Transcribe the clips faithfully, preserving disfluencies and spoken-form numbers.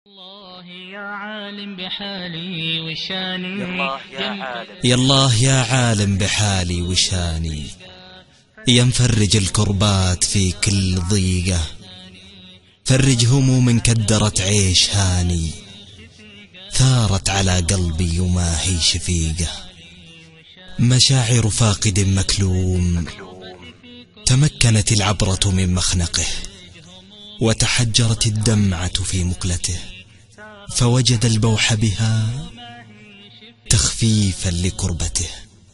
الله يا عالم بحالي وشاني يا الله يا عالم بحالي وشاني، يا مفرج الكربات في كل ضيقة، فرج هموم كدرت عيش هاني، ثارت على قلبي وما هي شفيقة، مشاعر فاقد مكلوم، تمكنت العبرة من مخنقه، وتحجرت الدمعة في مقلته، فوجد البوح بها تخفيفا لكربته.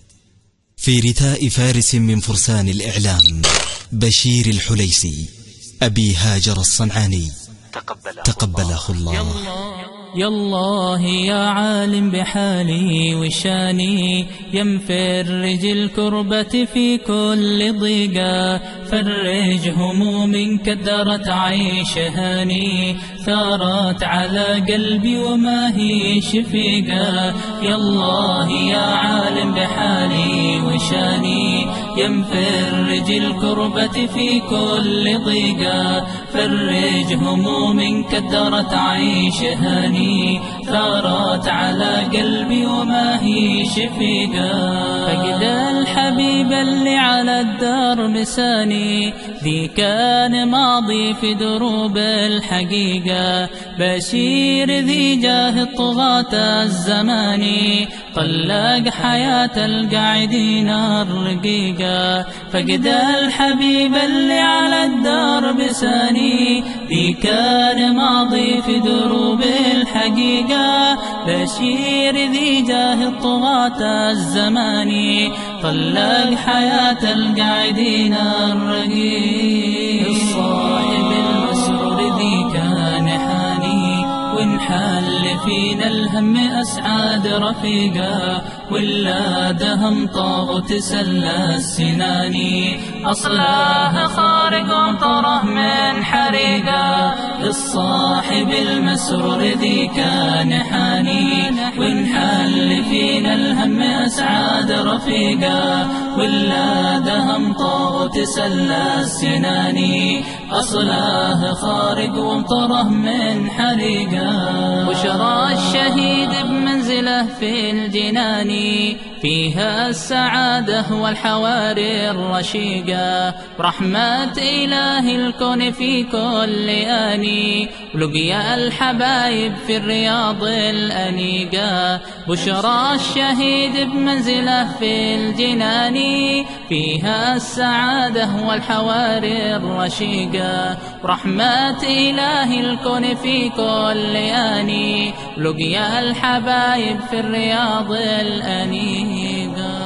في رثاء فارس من فرسان الإعلام بشير الحليسي أبي هاجر الصنعاني تقبله الله. يا الله يا عالم بحالي وشاني، يا مفرج الكربة في كل ضيقة، فرج هموم كدرت عيش هاني، ثارت على قلبي وما هي شفيقة. يا الله يا عالم بحالي وشاني، يا مفرج الكربة في كل ضيقة، فرج هموم كدرت عيش هاني، ثارت على قلبي وما هي شفيقة. فقد الحبيب اللي على الدرب ساني، ذي كان ماضي في دروب الحقيقة، بشير ذي جاه الطغاة الزماني، طلق حياة القاعدين الرقيقة. فقد الحبيب اللي على الدرب ساني، ذي كان ماضي في دروب الحقيقة، بشير ذي جاه الطغاة الزماني، طلق حياة القاعدين الرقيقة. الصاحب المسرور ذي كان حاني، وانحل فينا الهم أسعاد رفيقا، ولا دهم طاغ تسلى السناني، أصلاه خارق وطره من حريقا. للصاحب المسرور ذي كان حاني، وانحل فينا الهم أسعاد رفيقا، ولا دهم طاغ تسلى السناني، أصلاه خارق وطره من حريقا. بشرى الشهيد بمنزله في الجنان، فيها السعادة والحواري الرشيقة، ورحمة إله الكون في كل آن، ولقيا الحبايب في الرياض الأنيقة. بشرى الشهيد بمنزله في الجنان، فيها السعادة والحواري الرشيقة، ورحمة إله الكون في كل آن، ولقيا الحبايب في الرياض الأنيقة.